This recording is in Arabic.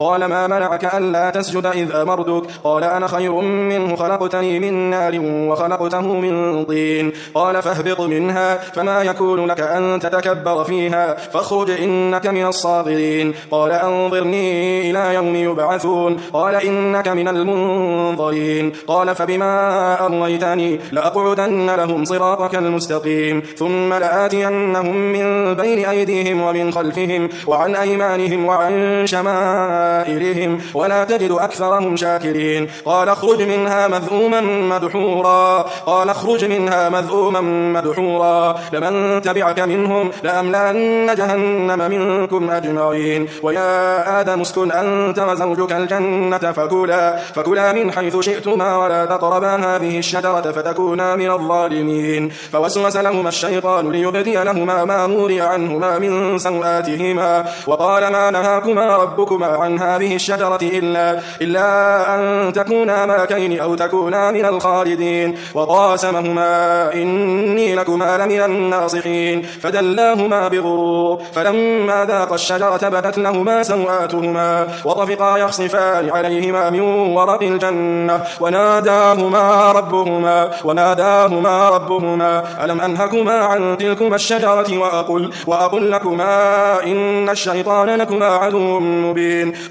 قال ما منعك ألا تسجد إذ أمرتك قال أنا خير منه خلقتني من نار وخلقته من طين قال فاهبط منها فما يكون لك أن تتكبر فيها فاخرج إنك من الصاغرين قال أنظرني إلى يوم يبعثون قال إنك من المنظرين قال فبما أغويتني لأقعدن لهم صراطك المستقيم ثم لآتينهم من بين أيديهم ومن خلفهم وعن أيمانهم وعن شمائلهم ولا تجد أكثرهم شاكرين قال اخرج منها مذءوما مدحورا لمن تبعك منهم لأملأن جهنم منكم أجمعين ويا آدم اسكن أنت وزوجك الجنة فكلا من حيث شئتما ولا تقربا هذه الشجرة فتكونا من الظالمين فوسوس لهما الشيطان ليبدي لهما ما نوري عنهما من سوآتهما وقال ما نهاكما ربكما عن هذه الشجرة إلا أن تكونا ملكين أو تكونا من الخالدين وقاسمهما إني لكما لمن الناصحين فدلاهما بغرور فلما ذاقا الشجرة بدت لهما سوآتهما وطفقا يخصفان عليهما من ورق الجنة وناداهما ربهما ألم أنهكما عن تلكما الشجرة وأقل لكما إن الشيطان لكما عدو مبين